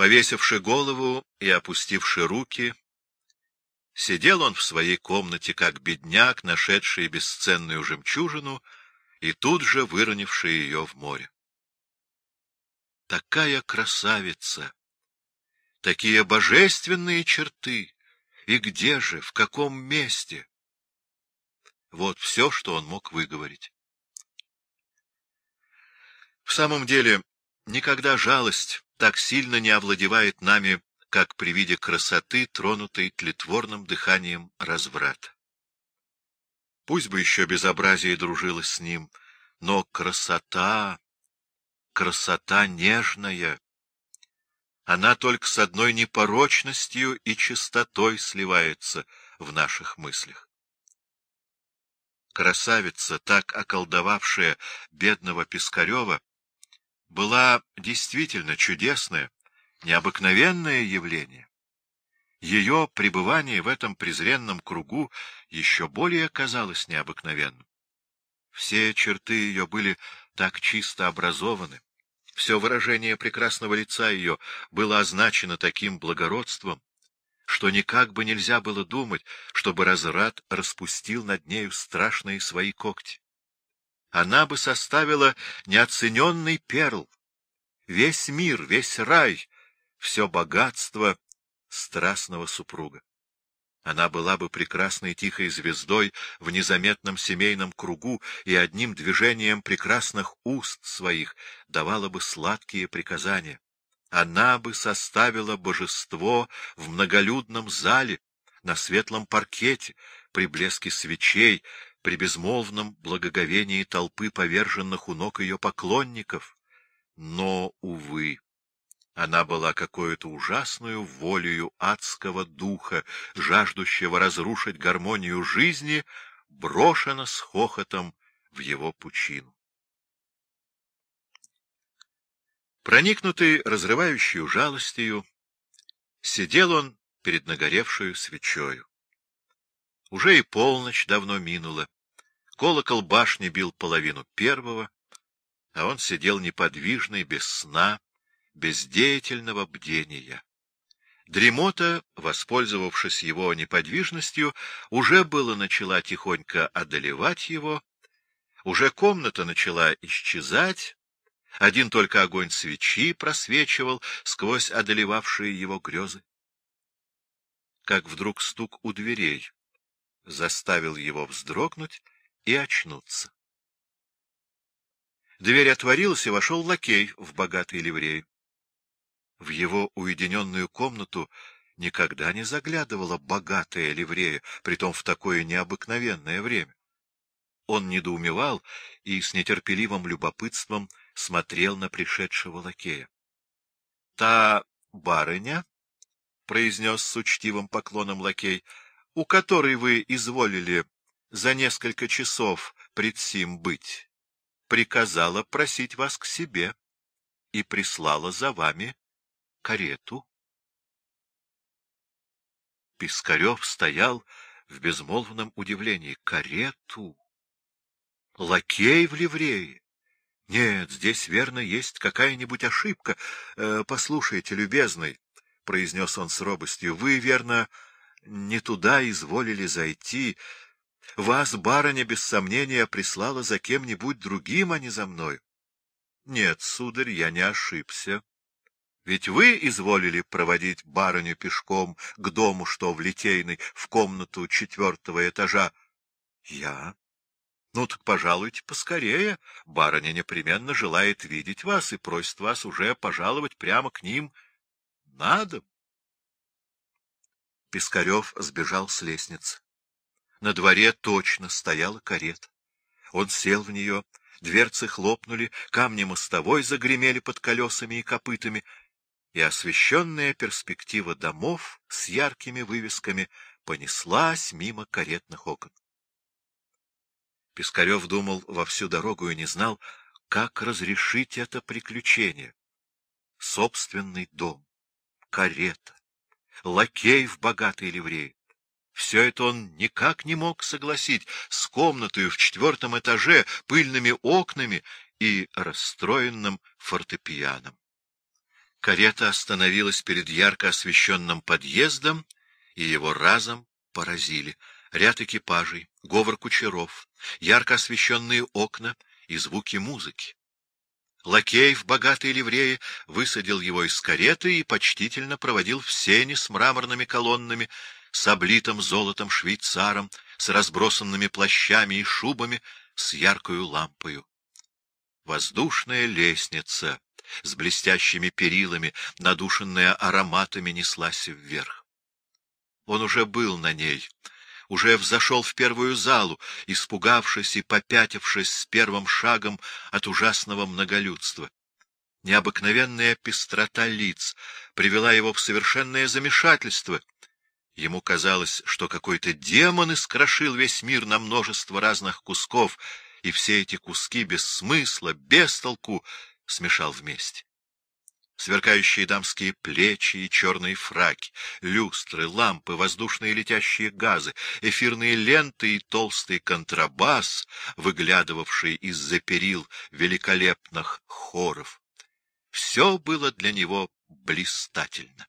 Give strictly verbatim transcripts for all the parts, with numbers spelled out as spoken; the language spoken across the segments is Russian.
Повесивши голову и опустивши руки, сидел он в своей комнате, как бедняк, нашедший бесценную жемчужину и тут же выронивший ее в море. Такая красавица! Такие божественные черты! И где же, в каком месте? Вот все, что он мог выговорить. В самом деле, никогда жалость так сильно не овладевает нами, как при виде красоты, тронутой тлетворным дыханием разврата. Пусть бы еще безобразие дружило с ним, но красота, красота нежная, она только с одной непорочностью и чистотой сливается в наших мыслях. Красавица, так околдовавшая бедного Пискарева, была действительно чудесное, необыкновенное явление. Ее пребывание в этом презренном кругу еще более казалось необыкновенным. Все черты ее были так чисто образованы, все выражение прекрасного лица ее было означено таким благородством, что никак бы нельзя было думать, чтобы разврат распустил над нею страшные свои когти. Она бы составила неоцененный перл, весь мир, весь рай, все богатство страстного супруга. Она была бы прекрасной тихой звездой в незаметном семейном кругу и одним движением прекрасных уст своих давала бы сладкие приказания. Она бы составила божество в многолюдном зале, на светлом паркете, при блеске свечей, при безмолвном благоговении толпы поверженных у ног ее поклонников. Но, увы, она была какой-то ужасную волею адского духа, жаждущего разрушить гармонию жизни, брошена с хохотом в его пучину. Проникнутый разрывающей жалостью, сидел он перед нагоревшую свечою. Уже и полночь давно минула, колокол башни бил половину первого, а он сидел неподвижный, без сна, без деятельного бдения. Дремота, воспользовавшись его неподвижностью, уже было начала тихонько одолевать его, уже комната начала исчезать, один только огонь свечи просвечивал сквозь одолевавшие его грезы. Как вдруг стук у дверей заставил его вздрогнуть и очнуться. Дверь отворилась, и вошел лакей в богатой ливреи. В его уединенную комнату никогда не заглядывала богатая ливрея, притом в такое необыкновенное время. Он недоумевал и с нетерпеливым любопытством смотрел на пришедшего лакея. — Та барыня, — произнес с учтивым поклоном лакей, — у которой вы изволили за несколько часов пред сим быть, приказала просить вас к себе и прислала за вами карету. Пискарев стоял в безмолвном удивлении. Карету? Лакей в ливрее? Нет, здесь, верно, есть какая-нибудь ошибка. Э, послушайте, любезный, — произнес он с робостью, — вы, верно, не туда изволили зайти. Вас барыня, без сомнения, прислала за кем-нибудь другим, а не за мной. Нет, сударь, я не ошибся. Ведь вы изволили проводить барыню пешком к дому, что в Литейной, в комнату четвертого этажа. Я? Ну так пожалуйте поскорее. Барыня непременно желает видеть вас и просит вас уже пожаловать прямо к ним на дом. Пискарев сбежал с лестницы. На дворе точно стояла карета. Он сел в нее, дверцы хлопнули, камни мостовой загремели под колесами и копытами, и освещенная перспектива домов с яркими вывесками понеслась мимо каретных окон. Пискарев думал во всю дорогу и не знал, как разрешить это приключение. Собственный дом, карета, лакей в богатой ливрее. Все это он никак не мог согласить с комнатой в четвертом этаже, пыльными окнами и расстроенным фортепианом. Карета остановилась перед ярко освещенным подъездом, и его разом поразили ряд экипажей, говор кучеров, ярко освещенные окна и звуки музыки. Лакей в богатой ливрее высадил его из кареты и почтительно проводил в сени с мраморными колоннами, с облитым золотом швейцаром, с разбросанными плащами и шубами, с яркою лампою. Воздушная лестница с блестящими перилами, надушенная ароматами, неслась вверх. Он уже был на ней, уже взошел в первую залу, испугавшись и попятившись с первым шагом от ужасного многолюдства. Необыкновенная пестрота лиц привела его в совершенное замешательство. Ему казалось, что какой-то демон искрошил весь мир на множество разных кусков, и все эти куски без смысла, без толку смешал вместе. Сверкающие дамские плечи и черные фраки, люстры, лампы, воздушные летящие газы, эфирные ленты и толстый контрабас, выглядывавший из-за перил великолепных хоров. Все было для него блистательно.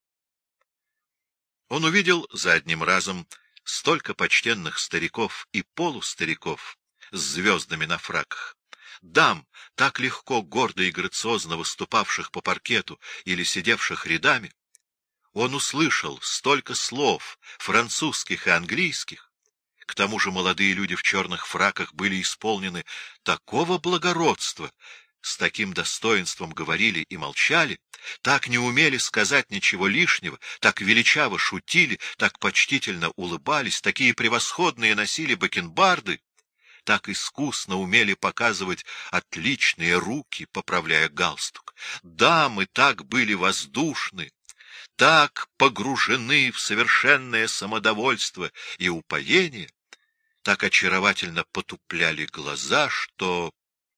Он увидел за одним разом столько почтенных стариков и полустариков с звездами на фраках, дам, так легко, гордо и грациозно выступавших по паркету или сидевших рядами. Он услышал столько слов, французских и английских. К тому же молодые люди в черных фраках были исполнены такого благородства, с таким достоинством говорили и молчали, так не умели сказать ничего лишнего, так величаво шутили, так почтительно улыбались, такие превосходные носили бакенбарды, так искусно умели показывать отличные руки, поправляя галстук. Дамы так были воздушны, так погружены в совершенное самодовольство и упоение, так очаровательно потупляли глаза, что...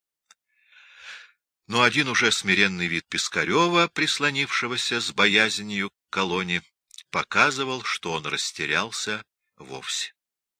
Но один уже смиренный вид Пискарева, прислонившегося с боязнью к колонне, показывал, что он растерялся вовсе.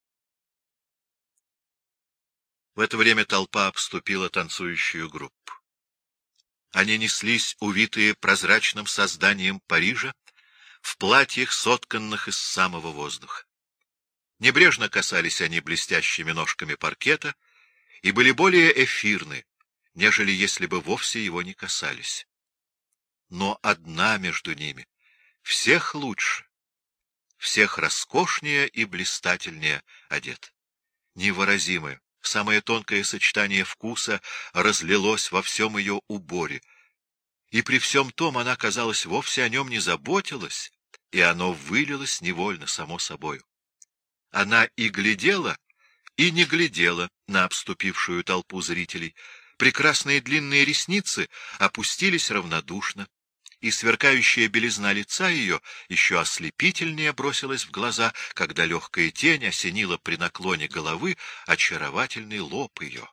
В это время толпа обступила танцующую группу. Они неслись, увитые прозрачным созданием Парижа, в платьях, сотканных из самого воздуха. Небрежно касались они блестящими ножками паркета и были более эфирны, нежели если бы вовсе его не касались. Но одна между ними всех лучше, всех роскошнее и блистательнее одет. Невыразимое, самое тонкое сочетание вкуса разлилось во всем ее уборе, и при всем том она, казалось, вовсе о нем не заботилась, и оно вылилось невольно, само собою. Она и глядела, и не глядела на обступившую толпу зрителей. Прекрасные длинные ресницы опустились равнодушно, и сверкающая белизна лица ее еще ослепительнее бросилась в глаза, когда легкая тень осенила при наклоне головы очаровательный лоб ее.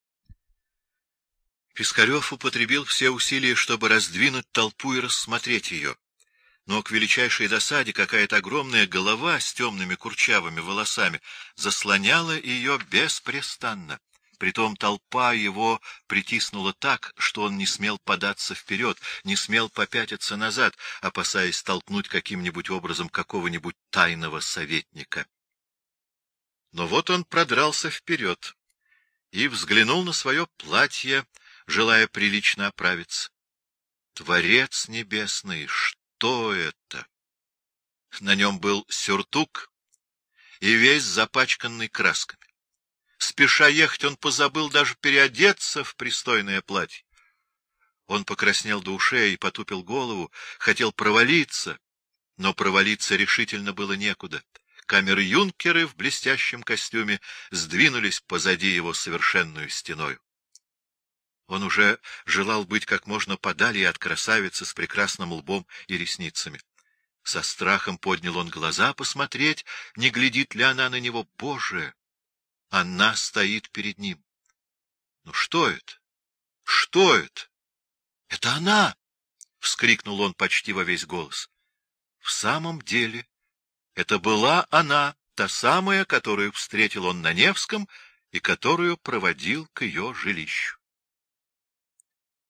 Пискарев употребил все усилия, чтобы раздвинуть толпу и рассмотреть ее. Но к величайшей досаде какая-то огромная голова с темными курчавыми волосами заслоняла ее беспрестанно. Притом толпа его притиснула так, что он не смел податься вперед, не смел попятиться назад, опасаясь столкнуть каким-нибудь образом какого-нибудь тайного советника. Но вот он продрался вперед и взглянул на свое платье, желая прилично оправиться. Творец небесный, что это? На нем был сюртук и весь запачканный красками. Спеша ехать, он позабыл даже переодеться в пристойное платье. Он покраснел до ушей и потупил голову, хотел провалиться, но провалиться решительно было некуда. Камер-юнкеры в блестящем костюме сдвинулись позади его совершенную стеною. Он уже желал быть как можно подали от красавицы с прекрасным лбом и ресницами. Со страхом поднял он глаза посмотреть, не глядит ли она на него. Боже! Она стоит перед ним. Ну что это? Что это? Это она! — вскрикнул он почти во весь голос. В самом деле, это была она, та самая, которую встретил он на Невском и которую проводил к ее жилищу.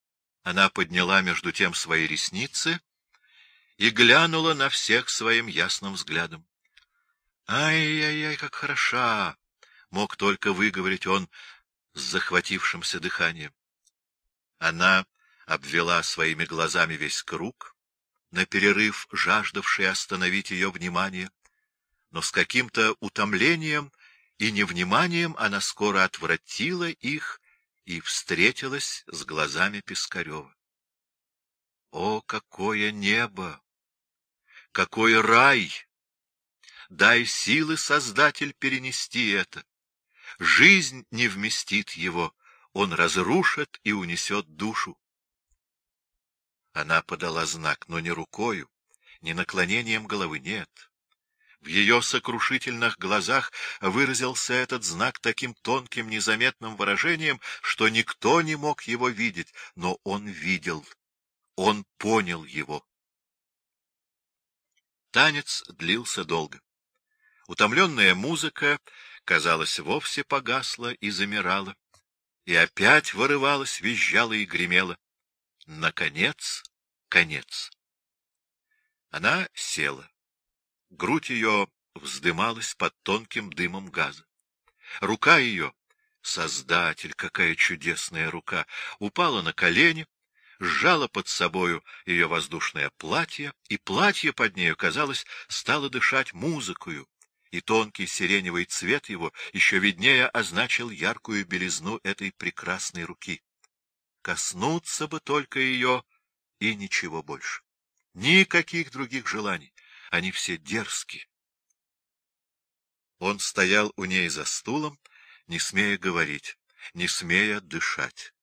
Она подняла между тем свои ресницы и глянула на всех своим ясным взглядом. «Ай-яй-яй, как хороша!» — мог только выговорить он с захватившимся дыханием. Она обвела своими глазами весь круг, на перерыв жаждавший остановить ее внимание, но с каким-то утомлением и невниманием она скоро отвратила их и встретилась с глазами Пискарева. О, какое небо! Какой рай! Дай силы, Создатель, перенести это. Жизнь не вместит его, он разрушит и унесет душу. Она подала знак, но не рукою, не наклонением головы, нет. В ее сокрушительных глазах выразился этот знак таким тонким, незаметным выражением, что никто не мог его видеть, но он видел, он понял его. Танец длился долго. Утомленная музыка, казалось, вовсе погасла и замирала, и опять вырывалась, визжала и гремела. Наконец, конец. Она села. Грудь ее вздымалась под тонким дымом газа. Рука ее, Создатель, какая чудесная рука, упала на колени, сжала под собою ее воздушное платье, и платье под нею, казалось, стало дышать музыкою, и тонкий сиреневый цвет его еще виднее означил яркую белизну этой прекрасной руки. Коснуться бы только ее, и ничего больше. Никаких других желаний, они все дерзкие. Он стоял у ней за стулом, не смея говорить, не смея дышать.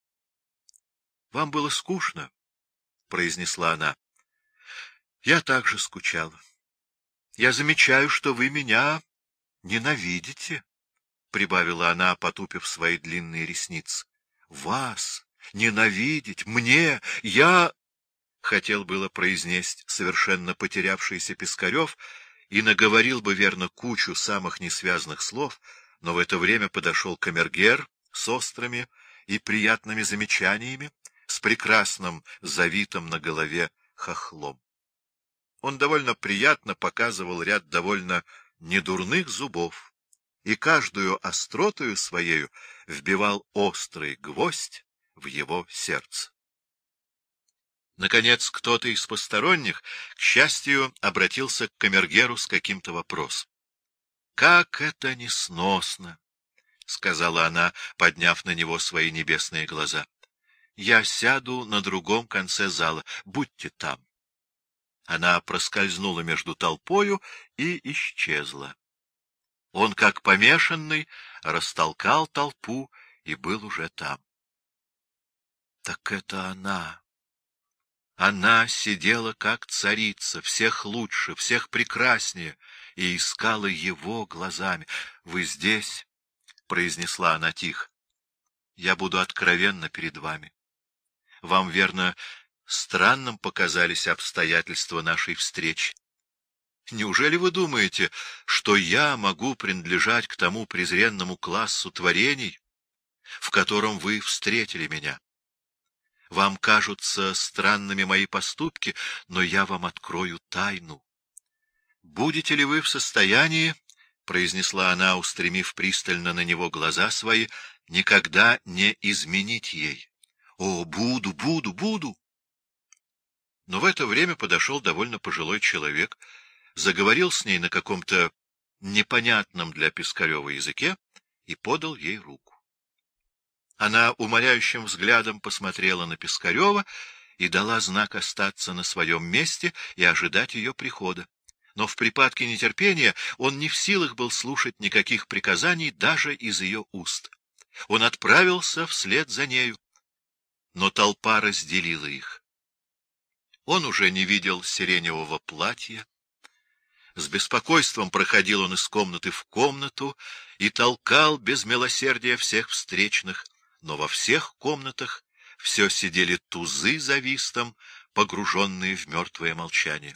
— Вам было скучно? — произнесла она. — Я также скучала. Я замечаю, что вы меня ненавидите, — прибавила она, потупив свои длинные ресницы. — Вас ненавидеть, мне, я... Хотел было произнести совершенно потерявшийся Пискарев и наговорил бы, верно, кучу самых несвязных слов, но в это время подошел камергер с острыми и приятными замечаниями, с прекрасным завитым на голове хохлом. Он довольно приятно показывал ряд довольно недурных зубов, и каждую остротою своею вбивал острый гвоздь в его сердце. Наконец, кто-то из посторонних, к счастью, обратился к камергеру с каким-то вопросом. — Как это несносно! — сказала она, подняв на него свои небесные глаза. — Я сяду на другом конце зала. Будьте там. Она проскользнула между толпою и исчезла. Он, как помешанный, растолкал толпу и был уже там. Так это она! Она сидела как царица, всех лучше, всех прекраснее, и искала его глазами. — Вы здесь? — произнесла она тихо. — Я буду откровенна перед вами. Вам, верно, странным показались обстоятельства нашей встречи. Неужели вы думаете, что я могу принадлежать к тому презренному классу творений, в котором вы встретили меня? Вам кажутся странными мои поступки, но я вам открою тайну. Будете ли вы в состоянии, — произнесла она, устремив пристально на него глаза свои, — никогда не изменить ей? О, буду, буду, буду! Но в это время подошел довольно пожилой человек, заговорил с ней на каком-то непонятном для Пискарева языке и подал ей руку. Она умоляющим взглядом посмотрела на Пискарева и дала знак остаться на своем месте и ожидать ее прихода. Но в припадке нетерпения он не в силах был слушать никаких приказаний даже из ее уст. Он отправился вслед за нею, но толпа разделила их. Он уже не видел сиреневого платья. С беспокойством проходил он из комнаты в комнату и толкал без милосердия всех встречных, но во всех комнатах все сидели тузы за вистом, погруженные в мертвое молчание.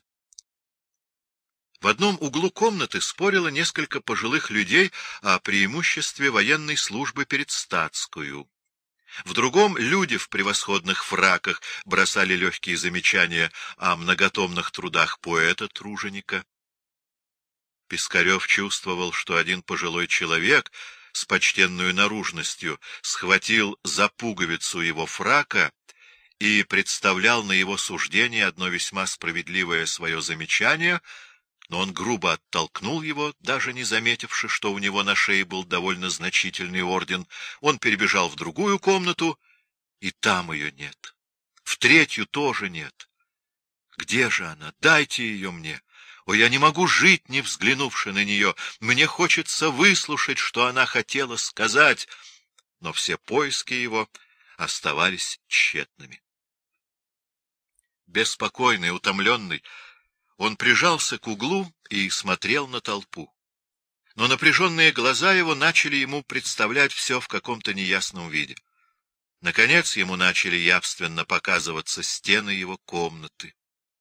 В одном углу комнаты спорило несколько пожилых людей о преимуществе военной службы перед статскую. В другом люди в превосходных фраках бросали легкие замечания о многотомных трудах поэта-труженика. Пискарев чувствовал, что один пожилой человек с почтенную наружностью схватил за пуговицу его фрака и представлял на его суждение одно весьма справедливое свое замечание, но он грубо оттолкнул его, даже не заметивши, что у него на шее был довольно значительный орден. Он перебежал в другую комнату, и там ее нет. В третью тоже нет. Где же она? Дайте ее мне. О, я не могу жить, не взглянувши на нее. Мне хочется выслушать, что она хотела сказать. Но все поиски его оставались тщетными. Беспокойный, утомленный, он прижался к углу и смотрел на толпу. Но напряженные глаза его начали ему представлять все в каком-то неясном виде. Наконец ему начали явственно показываться стены его комнаты.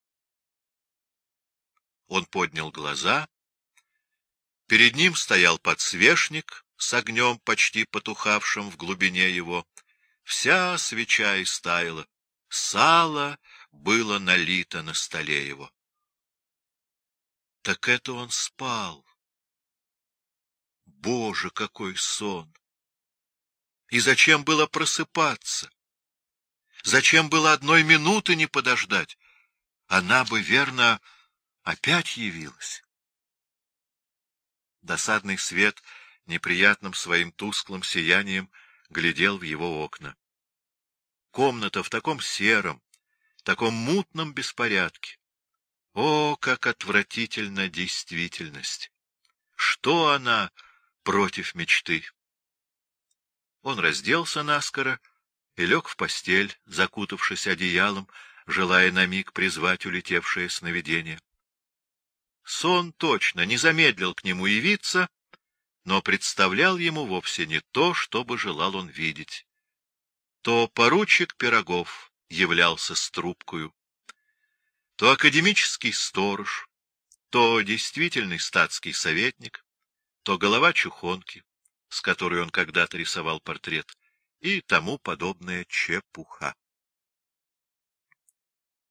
Он поднял глаза. Перед ним стоял подсвечник с огнем, почти потухавшим в глубине его. Вся свеча истаяла. Сало было налито на столе его. Так это он спал. Боже, какой сон! И зачем было просыпаться? Зачем было одной минуты не подождать? Она бы, верно, опять явилась. Досадный свет неприятным своим тусклым сиянием глядел в его окна. Комната в таком сером, таком мутном беспорядке. О, как отвратительна действительность! Что она против мечты? Он разделся наскоро и лег в постель, закутавшись одеялом, желая на миг призвать улетевшее сновидение. Сон точно не замедлил к нему явиться, но представлял ему вовсе не то, что бы желал он видеть. То поручик Пирогов являлся с трубкою, то академический сторож, то действительный статский советник, то голова чухонки, с которой он когда-то рисовал портрет, и тому подобная чепуха.